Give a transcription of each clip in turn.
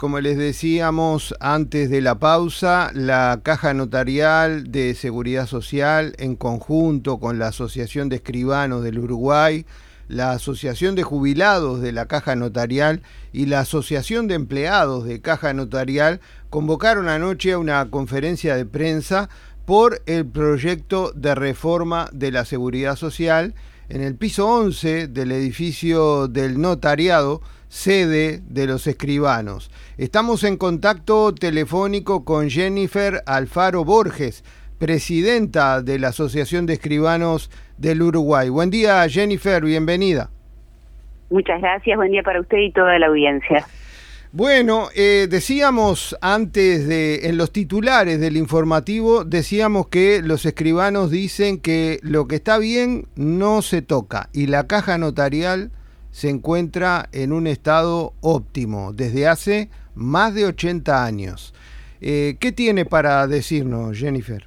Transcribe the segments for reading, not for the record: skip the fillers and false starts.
Como les decíamos antes de la pausa, la Caja Notarial de Seguridad Social, en conjunto con la Asociación de Escribanos del Uruguay, la Asociación de Jubilados de la Caja Notarial y la Asociación de Empleados de Caja Notarial, convocaron anoche a una conferencia de prensa por el proyecto de reforma de la Seguridad Social en el piso 11 del edificio del notariado, sede de los escribanos. Estamos en contacto telefónico con Jennifer Alfaro Borges, presidenta de la Asociación de Escribanos del Uruguay. Buen día, Jennifer, bienvenida. Muchas gracias, buen día para usted y toda la audiencia. Bueno, decíamos antes en los titulares del informativo, decíamos que los escribanos dicen que lo que está bien no se toca y la caja notarial se encuentra en un estado óptimo desde hace más de 80 años. ¿Qué tiene para decirnos, Jennifer?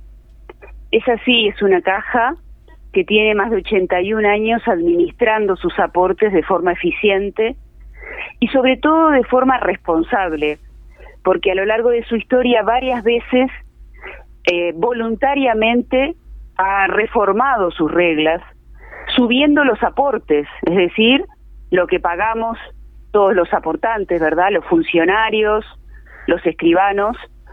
Es así, es una caja que tiene más de 81 años administrando sus aportes de forma eficiente y sobre todo de forma responsable, porque a lo largo de su historia varias veces voluntariamente ha reformado sus reglas, subiendo los aportes, es decir, lo que pagamos todos los aportantes, ¿verdad? Los funcionarios, los escribanos,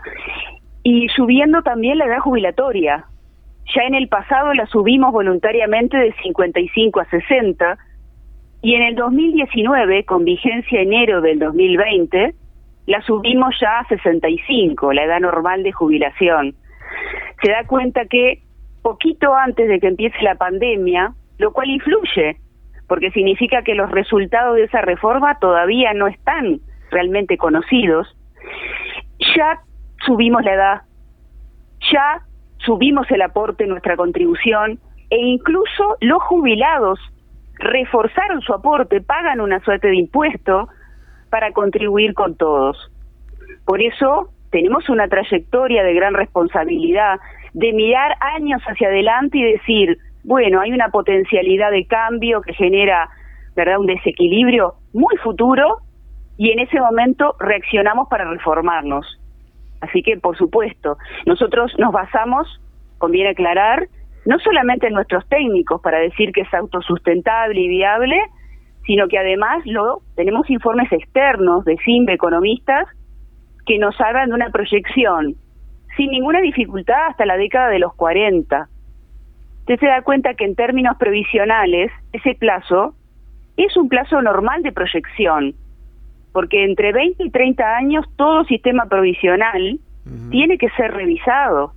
y subiendo también la edad jubilatoria. Ya en el pasado la subimos voluntariamente de 55 a 60, y en el 2019, con vigencia enero del 2020, la subimos ya a 65, la edad normal de jubilación. Se da cuenta que poquito antes de que empiece la pandemia, lo cual influye, porque significa que los resultados de esa reforma todavía no están realmente conocidos, ya subimos la edad, ya subimos el aporte, nuestra contribución, e incluso los jubilados reforzaron su aporte, pagan una suerte de impuesto para contribuir con todos. Por eso tenemos una trayectoria de gran responsabilidad, de mirar años hacia adelante y decir, bueno, hay una potencialidad de cambio que genera, ¿verdad?, un desequilibrio muy futuro, y en ese momento reaccionamos para reformarnos. Así que, por supuesto, nosotros nos basamos, conviene aclarar, no solamente en nuestros técnicos para decir que es autosustentable y viable, sino que además tenemos informes externos de CINVE, economistas, que nos hablan de una proyección sin ninguna dificultad hasta la década de los 40. Usted se da cuenta que en términos previsionales, ese plazo es un plazo normal de proyección, porque entre 20 y 30 años todo sistema provisional tiene que ser revisado.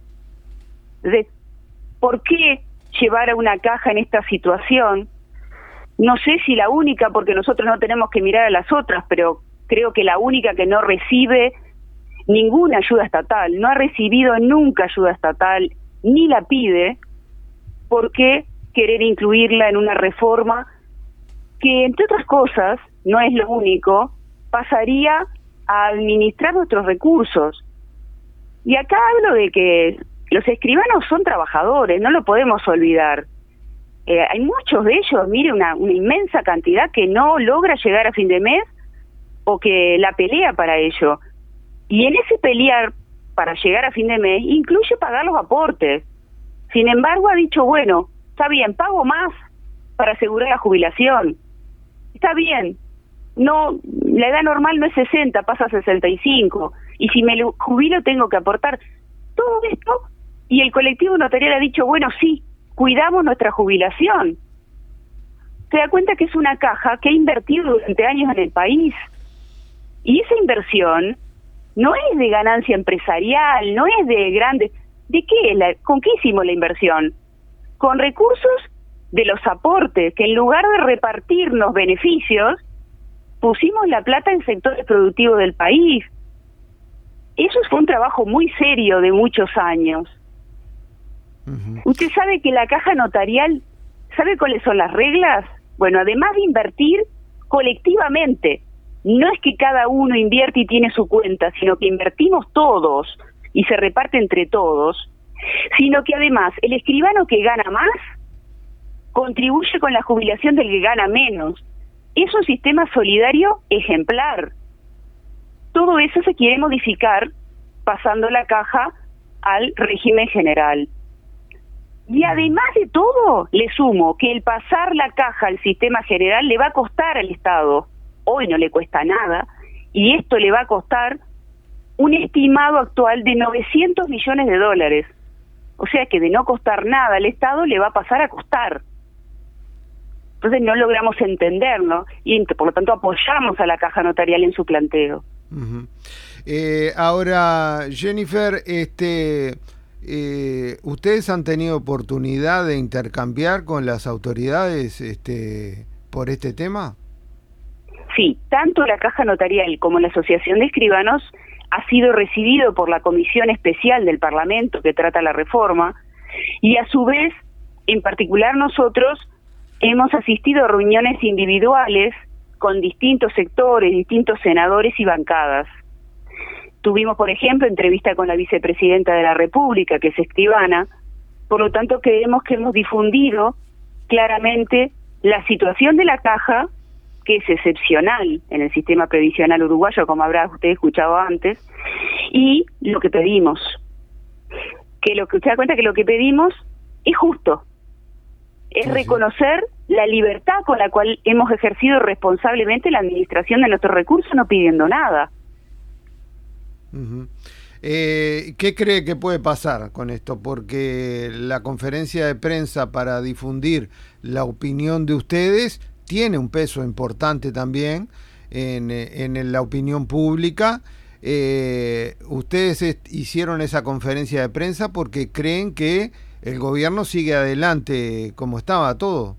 ¿Por qué llevar a una caja en esta situación? No sé si la única, porque nosotros no tenemos que mirar a las otras, pero creo que la única que no recibe ninguna ayuda estatal, no ha recibido nunca ayuda estatal, ni la pide. ¿Por qué querer incluirla en una reforma que, entre otras cosas, no es lo único, pasaría a administrar nuestros recursos? Y acá hablo de que los escribanos son trabajadores, no lo podemos olvidar. Hay muchos de ellos, mire, una inmensa cantidad que no logra llegar a fin de mes o que la pelea para ello. Y en ese pelear para llegar a fin de mes incluye pagar los aportes. Sin embargo, ha dicho, bueno, está bien, pago más para asegurar la jubilación. Está bien, no, la edad normal no es 60, pasa a 65. Y si me jubilo tengo que aportar todo esto. Y el colectivo notarial ha dicho, bueno, sí, cuidamos nuestra jubilación. Se da cuenta que es una caja que ha invertido durante años en el país. Y esa inversión no es de ganancia empresarial, no es de grandes... ¿De qué? ¿Con qué hicimos la inversión? Con recursos de los aportes, que en lugar de repartirnos beneficios, pusimos la plata en sectores productivos del país. Eso fue un trabajo muy serio de muchos años. Usted sabe que la caja notarial, ¿sabe cuáles son las reglas? Bueno, además de invertir colectivamente, no es que cada uno invierte y tiene su cuenta, sino que invertimos todos y se reparte entre todos, sino que además el escribano que gana más contribuye con la jubilación del que gana menos. Es un sistema solidario ejemplar. todo eso se quiere modificar pasando la caja al régimen general. Y además de todo, le sumo que el pasar la caja al sistema general le va a costar al Estado. Hoy no le cuesta nada, y esto le va a costar un estimado actual de $900 millones. O sea que de no costar nada al Estado le va a pasar a costar. Entonces no logramos entenderlo y por lo tanto apoyamos a la caja notarial en su planteo. Uh-huh. Ahora, Jennifer, ¿ustedes han tenido oportunidad de intercambiar con las autoridades por este tema? Sí, tanto la caja notarial como la Asociación de Escribanos ha sido recibido por la Comisión Especial del Parlamento que trata la reforma, y a su vez, en particular nosotros, hemos asistido a reuniones individuales con distintos sectores, distintos senadores y bancadas. Tuvimos, por ejemplo, entrevista con la vicepresidenta de la República, que es escribana, por lo tanto creemos que hemos difundido claramente la situación de la caja, que es excepcional en el sistema previsional uruguayo, como habrá usted escuchado antes, y lo que pedimos. Que lo que usted da cuenta que lo que pedimos es justo. Es reconocer la libertad con la cual hemos ejercido responsablemente la administración de nuestros recursos, no pidiendo nada. Uh-huh. ¿Qué cree que puede pasar con esto? Porque la conferencia de prensa para difundir la opinión de ustedes tiene un peso importante también en la opinión pública. Ustedes hicieron esa conferencia de prensa porque creen que el gobierno sigue adelante como estaba todo.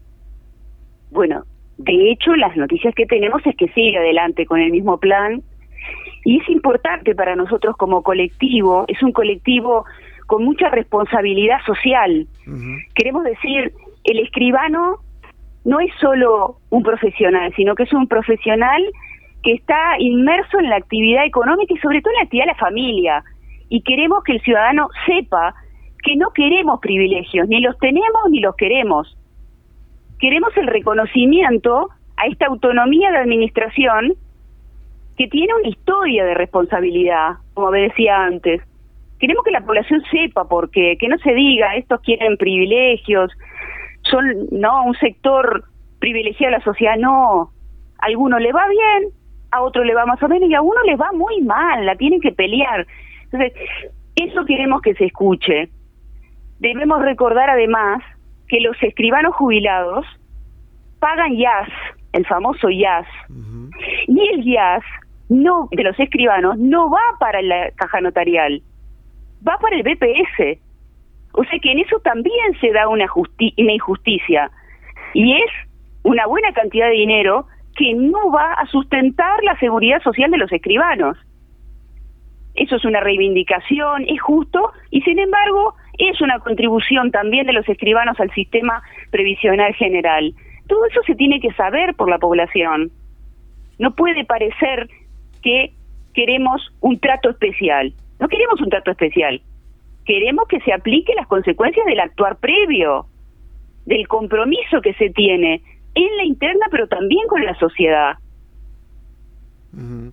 Bueno, de hecho las noticias que tenemos es que sigue adelante con el mismo plan, y es importante para nosotros como colectivo, es un colectivo con mucha responsabilidad social. Uh-huh. Queremos decir, el escribano no es solo un profesional, sino que es un profesional que está inmerso en la actividad económica y sobre todo en la actividad de la familia. Y queremos que el ciudadano sepa que no queremos privilegios, ni los tenemos ni los queremos. Queremos el reconocimiento a esta autonomía de administración que tiene una historia de responsabilidad, como decía antes. Queremos que la población sepa por qué, que no se diga, estos quieren privilegios, son un sector privilegiado de la sociedad. No, a alguno le va bien, a otro le va más o menos y a uno le va muy mal, la tienen que pelear. Entonces, eso queremos que se escuche. Debemos recordar además que los escribanos jubilados pagan IAS, el famoso IAS, uh-huh. Y el IAS de los escribanos no va para la caja notarial, va para el BPS. O sea que en eso también se da una injusticia, y es una buena cantidad de dinero que no va a sustentar la seguridad social de los escribanos. Eso es una reivindicación, es justo, y sin embargo es una contribución también de los escribanos al sistema previsional general. Todo eso se tiene que saber por la población. No puede parecer que queremos un trato especial. No queremos un trato especial. Queremos que se aplique las consecuencias del actuar previo, del compromiso que se tiene en la interna, pero también con la sociedad. Uh-huh.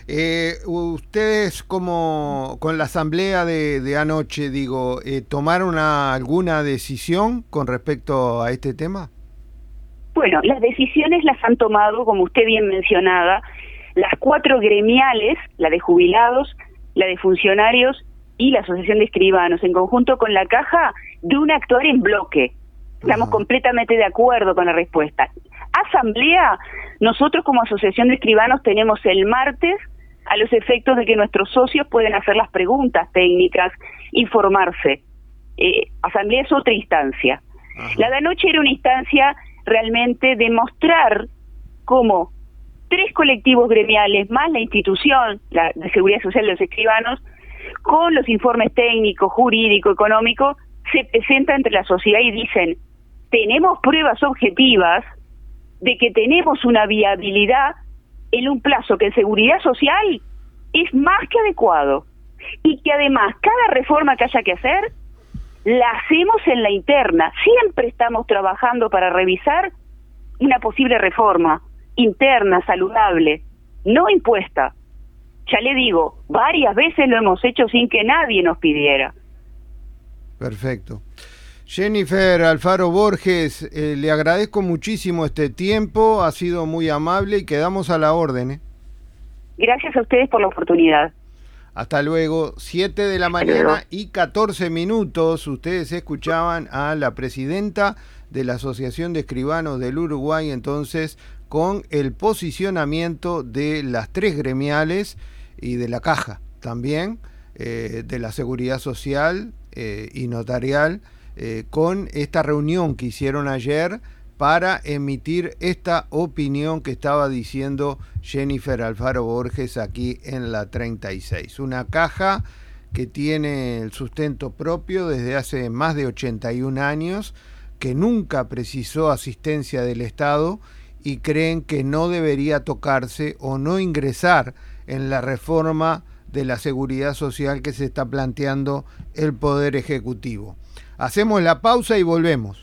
Ustedes, como con la asamblea de anoche, ¿tomaron alguna decisión con respecto a este tema? Bueno, las decisiones las han tomado, como usted bien mencionaba, las 4 gremiales, la de jubilados, la de funcionarios y la Asociación de Escribanos, en conjunto con la caja, de un actuar en bloque. Estamos completamente de acuerdo con la respuesta. Asamblea, nosotros como Asociación de Escribanos tenemos el martes, a los efectos de que nuestros socios pueden hacer las preguntas técnicas, informarse. Asamblea es otra instancia. Ajá. La de anoche era una instancia realmente de mostrar cómo 3 colectivos gremiales, más la institución la de Seguridad Social de los Escribanos, con los informes técnicos, jurídicos, económicos, se presentan entre la sociedad y dicen, tenemos pruebas objetivas de que tenemos una viabilidad en un plazo que en seguridad social es más que adecuado, y que además cada reforma que haya que hacer la hacemos en la interna. Siempre estamos trabajando para revisar una posible reforma interna, saludable, no impuesta. Ya le digo, varias veces lo hemos hecho sin que nadie nos pidiera. Perfecto. Jennifer Alfaro Borges, le agradezco muchísimo este tiempo, ha sido muy amable y quedamos a la orden, ¿eh? Gracias a ustedes por la oportunidad. Hasta luego, 7 de la mañana y 14 minutos. Ustedes escuchaban a la presidenta de la Asociación de Escribanos del Uruguay, entonces, con el posicionamiento de las 3 gremiales y de la Caja también, de la Seguridad Social y Notarial, con esta reunión que hicieron ayer para emitir esta opinión que estaba diciendo Jennifer Alfaro Borges aquí en la 36. Una caja que tiene el sustento propio desde hace más de 81 años, que nunca precisó asistencia del Estado y creen que no debería tocarse o no ingresar en la reforma de la seguridad social que se está planteando el Poder Ejecutivo. Hacemos la pausa y volvemos.